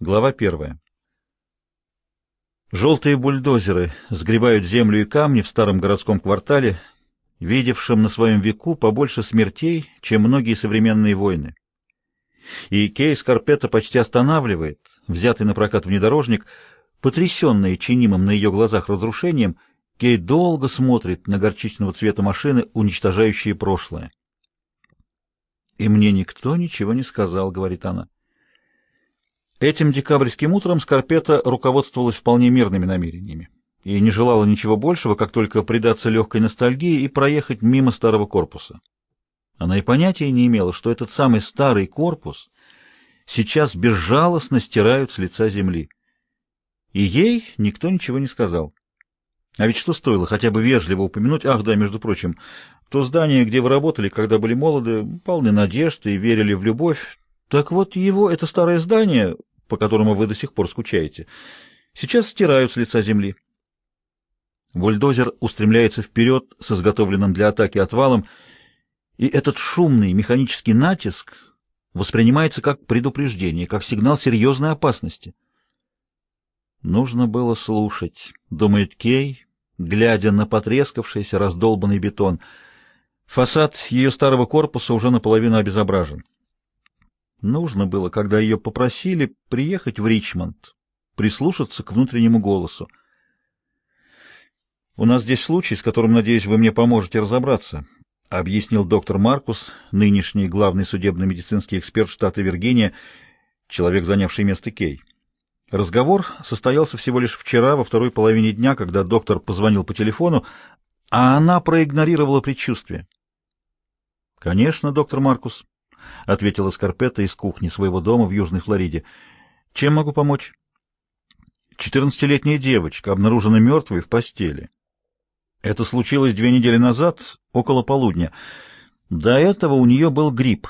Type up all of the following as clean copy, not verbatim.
Глава 1. Желтые бульдозеры сгребают землю и камни в старом городском квартале, видевшем на своем веку побольше смертей, чем многие современные войны. И Кей Скарпетта почти останавливает взятый на прокат внедорожник, потрясенный чинимым на ее глазах разрушением. Кей долго смотрит на горчичного цвета машины, уничтожающие прошлое. «И мне никто ничего не сказал», — говорит она. Этим декабрьским утром Скарпетта руководствовалась вполне мирными намерениями и не желала ничего большего, как только предаться легкой ностальгии и проехать мимо старого корпуса. Она и понятия не имела, что этот самый старый корпус сейчас безжалостно стирают с лица земли. И ей никто ничего не сказал. А ведь что стоило хотя бы вежливо упомянуть: ах да, между прочим, то здание, где вы работали, когда были молоды, полны надежд и верили в любовь. Так вот его, это старое здание, по которому вы до сих пор скучаете, сейчас стирают с лица земли. Бульдозер устремляется вперед с изготовленным для атаки отвалом, и этот шумный механический натиск воспринимается как предупреждение, как сигнал серьезной опасности. Нужно было слушать, думает Кей, глядя на потрескавшийся, раздолбанный бетон. Фасад ее старого корпуса уже наполовину обезображен. Нужно было, когда ее попросили приехать в Ричмонд, прислушаться к внутреннему голосу. «У нас здесь случай, с которым, надеюсь, вы мне поможете разобраться», — объяснил доктор Маркус, нынешний главный судебно-медицинский эксперт штата Виргиния, человек, занявший место Кей. Разговор состоялся всего лишь вчера, во второй половине дня, когда доктор позвонил по телефону, а она проигнорировала предчувствие. «Конечно, доктор Маркус», — ответила Скарпетта из кухни своего дома в Южной Флориде. «Чем могу помочь?» 14-летняя девочка обнаружена мертвой в постели. Это случилось 2 недели назад, около полудня. До этого у нее был грипп.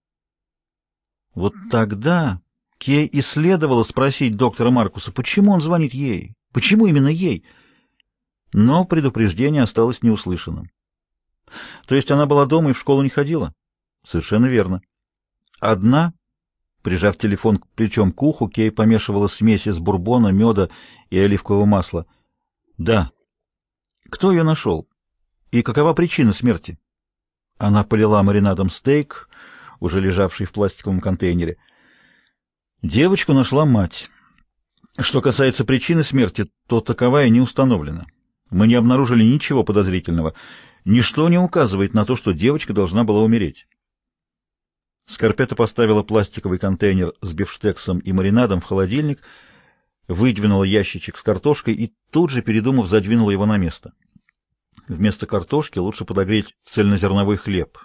Вот тогда Кей и следовало спросить доктора Маркуса, почему он звонит ей, почему именно ей. Но предупреждение осталось неуслышанным. То есть она была дома и в школу не ходила? Совершенно верно. Одна, прижав телефон плечом к уху, Кей помешивала смесь из бурбона, меда и оливкового масла. Да. Кто ее нашел? И какова причина смерти? Она полила маринадом стейк, уже лежавший в пластиковом контейнере. Девочку нашла мать. Что касается причины смерти, то таковая не установлена. Мы не обнаружили ничего подозрительного. Ничто не указывает на то, что девочка должна была умереть. Скарпетта поставила пластиковый контейнер с бифштексом и маринадом в холодильник, выдвинула ящичек с картошкой и тут же, передумав, задвинула его на место. Вместо картошки лучше подогреть цельнозерновой хлеб.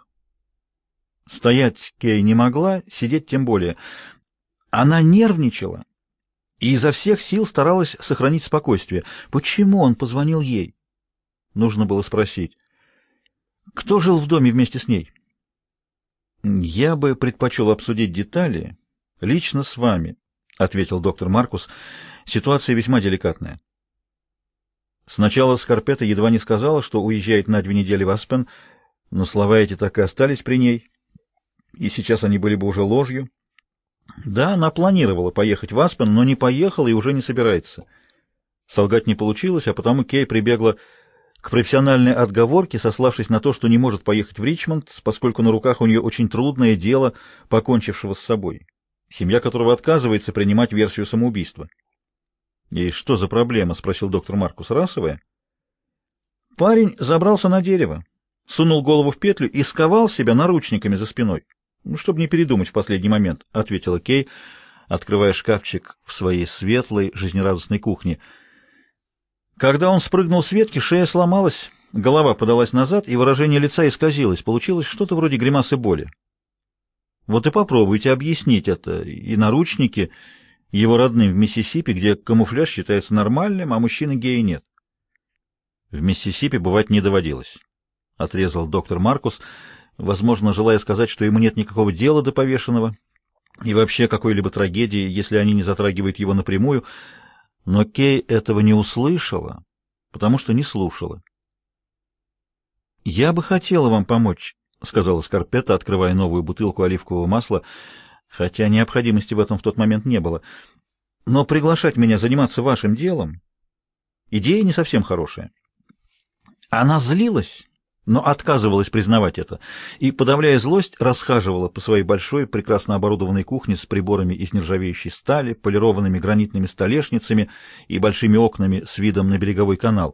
Стоять Кей не могла, сидеть тем более. Она нервничала и изо всех сил старалась сохранить спокойствие. Почему он позвонил ей? Нужно было спросить. Кто жил в доме вместе с ней? Я бы предпочел обсудить детали лично с вами, ответил доктор Маркус. Ситуация весьма деликатная. Сначала Скарпетта едва не сказала, что уезжает на 2 недели в Аспен, но слова эти так и остались при ней, и сейчас они были бы уже ложью. Да, она планировала поехать в Аспен, но не поехала и уже не собирается. Солгать не получилось, а потому Кей прибегла к профессиональной отговорке, сославшись на то, что не может поехать в Ричмонд, поскольку на руках у нее очень трудное дело покончившего с собой, семья которого отказывается принимать версию самоубийства. «И что за проблема?» — спросил доктор Маркус. «Расовая?» Парень забрался на дерево, сунул голову в петлю и сковал себя наручниками за спиной. Чтобы не передумать в последний момент, — ответила Кей, открывая шкафчик в своей светлой, жизнерадостной кухне. Когда он спрыгнул с ветки, шея сломалась, голова подалась назад, и выражение лица исказилось. Получилось что-то вроде гримасы боли. Вот и попробуйте объяснить это, и наручники его родным в Миссисипи, где камуфляж считается нормальным, а мужчины геи нет. В Миссисипи бывать не доводилось, — отрезал доктор Маркус, возможно, желая сказать, что ему нет никакого дела до повешенного и вообще какой-либо трагедии, если они не затрагивают его напрямую, но Кей этого не услышала, потому что не слушала. «Я бы хотела вам помочь», — сказала Скарпетта, открывая новую бутылку оливкового масла, хотя необходимости в этом в тот момент не было. Но приглашать меня заниматься вашим делом — идея не совсем хорошая. Она злилась, но отказывалась признавать это, и, подавляя злость, расхаживала по своей большой, прекрасно оборудованной кухне с приборами из нержавеющей стали, полированными гранитными столешницами и большими окнами с видом на береговой канал.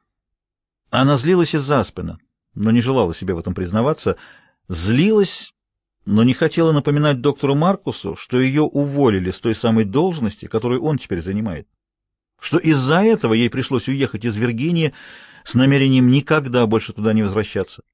Она злилась из-за Аспена, но не желала себе в этом признаваться, злилась, но не хотела напоминать доктору Маркусу, что ее уволили с той самой должности, которую он теперь занимает, что из-за этого ей пришлось уехать из Виргинии с намерением никогда больше туда не возвращаться.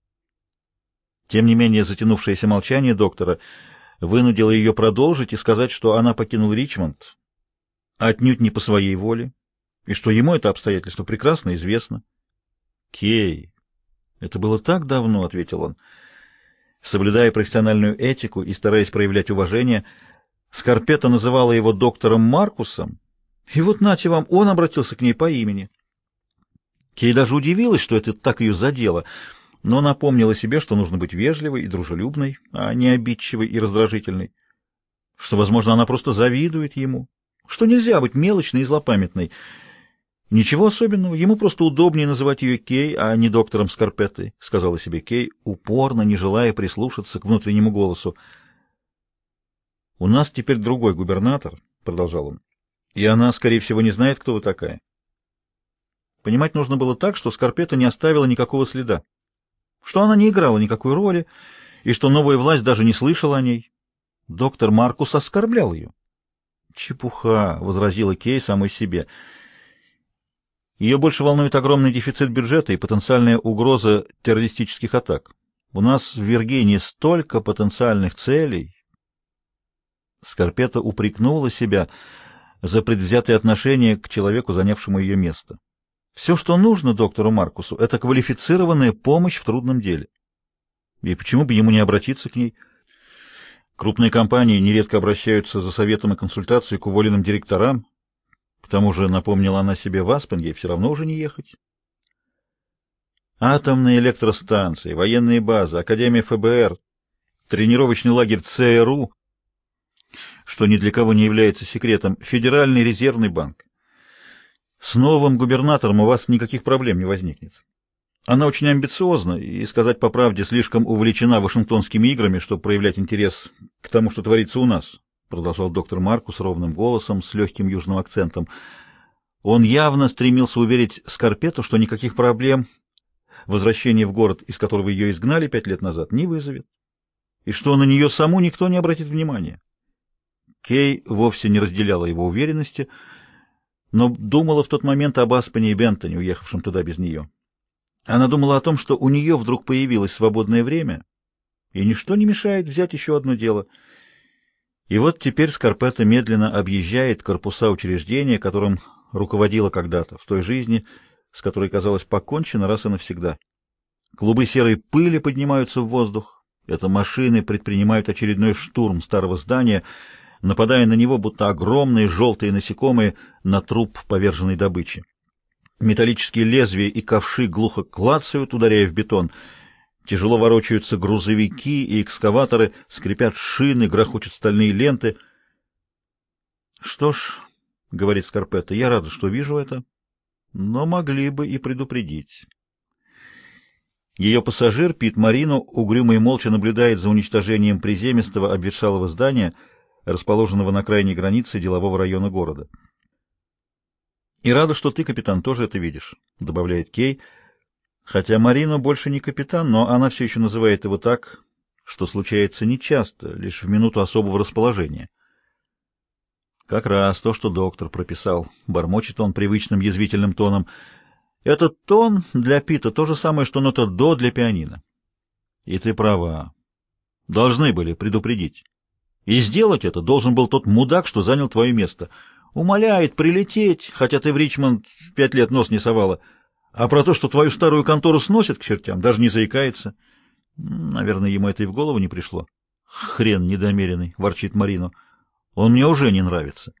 Тем не менее, затянувшееся молчание доктора вынудило ее продолжить и сказать, что она покинула Ричмонд отнюдь не по своей воле, и что ему это обстоятельство прекрасно известно. «Кей, это было так давно», — ответил он. Соблюдая профессиональную этику и стараясь проявлять уважение, Скарпетта называла его доктором Маркусом, и вот нате вам, он обратился к ней по имени. Кей даже удивилась, что это так ее задело, но напомнила себе, что нужно быть вежливой и дружелюбной, а не обидчивой и раздражительной, что, возможно, она просто завидует ему, что нельзя быть мелочной и злопамятной. Ничего особенного, ему просто удобнее называть ее Кей, а не доктором Скарпеттой, сказала себе Кей, упорно не желая прислушаться к внутреннему голосу. «У нас теперь другой губернатор», — продолжал он, — «и она, скорее всего, не знает, кто вы такая». Понимать нужно было так, что Скарпетта не оставила никакого следа, что она не играла никакой роли, и что новая власть даже не слышала о ней. Доктор Маркус оскорблял ее. «Чепуха», — возразила Кей самой себе. Ее больше волнует огромный дефицит бюджета и потенциальная угроза террористических атак. У нас в Виргинии столько потенциальных целей. Скарпетта упрекнула себя за предвзятое отношение к человеку, занявшему ее место. Все, что нужно доктору Маркусу, это квалифицированная помощь в трудном деле. И почему бы ему не обратиться к ней? Крупные компании нередко обращаются за советом и консультацией к уволенным директорам. К тому же, напомнила она себе, в Аспен ей все равно уже не ехать. Атомные электростанции, военные базы, Академия ФБР, тренировочный лагерь ЦРУ, что ни для кого не является секретом, Федеральный резервный банк. С новым губернатором у вас никаких проблем не возникнет. Она очень амбициозна и, сказать по правде, слишком увлечена Вашингтонскими играми, чтобы проявлять интерес к тому, что творится у нас, продолжал доктор Маркус ровным голосом с легким южным акцентом. Он явно стремился уверить Скарпетту, что никаких проблем возвращение в город, из которого ее изгнали 5 лет назад, не вызовет, и что на нее саму никто не обратит внимания. Кей вовсе не разделяла его уверенности, но думала в тот момент об Аспене и Бентоне, уехавшем туда без нее. Она думала о том, что у нее вдруг появилось свободное время, и ничто не мешает взять еще одно дело. И вот теперь Скарпетта медленно объезжает корпуса учреждения, которым руководила когда-то, в той жизни, с которой, казалось, покончено раз и навсегда. Клубы серой пыли поднимаются в воздух. Это машины предпринимают очередной штурм старого здания, нападая на него, будто огромные желтые насекомые на труп поверженной добычи. Металлические лезвия и ковши глухо клацают, ударяя в бетон. Тяжело ворочаются грузовики и экскаваторы, скрипят шины, грохочут стальные ленты. «Что ж, — говорит Скарпетта, — я рада, что вижу это, но могли бы и предупредить». Ее пассажир, Пит Марино, угрюмо и молча наблюдает за уничтожением приземистого обветшалого здания, расположенного на крайней границе делового района города. «И рада, что ты, капитан, тоже это видишь», — добавляет Кей, хотя Марино больше не капитан, но она все еще называет его так, что случается нечасто, лишь в минуту особого расположения. «Как раз то, что доктор прописал», — бормочет он привычным язвительным тоном. «Этот тон для Пита то же самое, что нота до для пианино». «И ты права. Должны были предупредить. И сделать это должен был тот мудак, что занял твое место. Умоляет прилететь, хотя ты в Ричмонд 5 лет нос не совала. А про то, что твою старую контору сносят к чертям, даже не заикается. Наверное, ему это и в голову не пришло». «Хрен недомеренный», — ворчит Марино. «Он мне уже не нравится».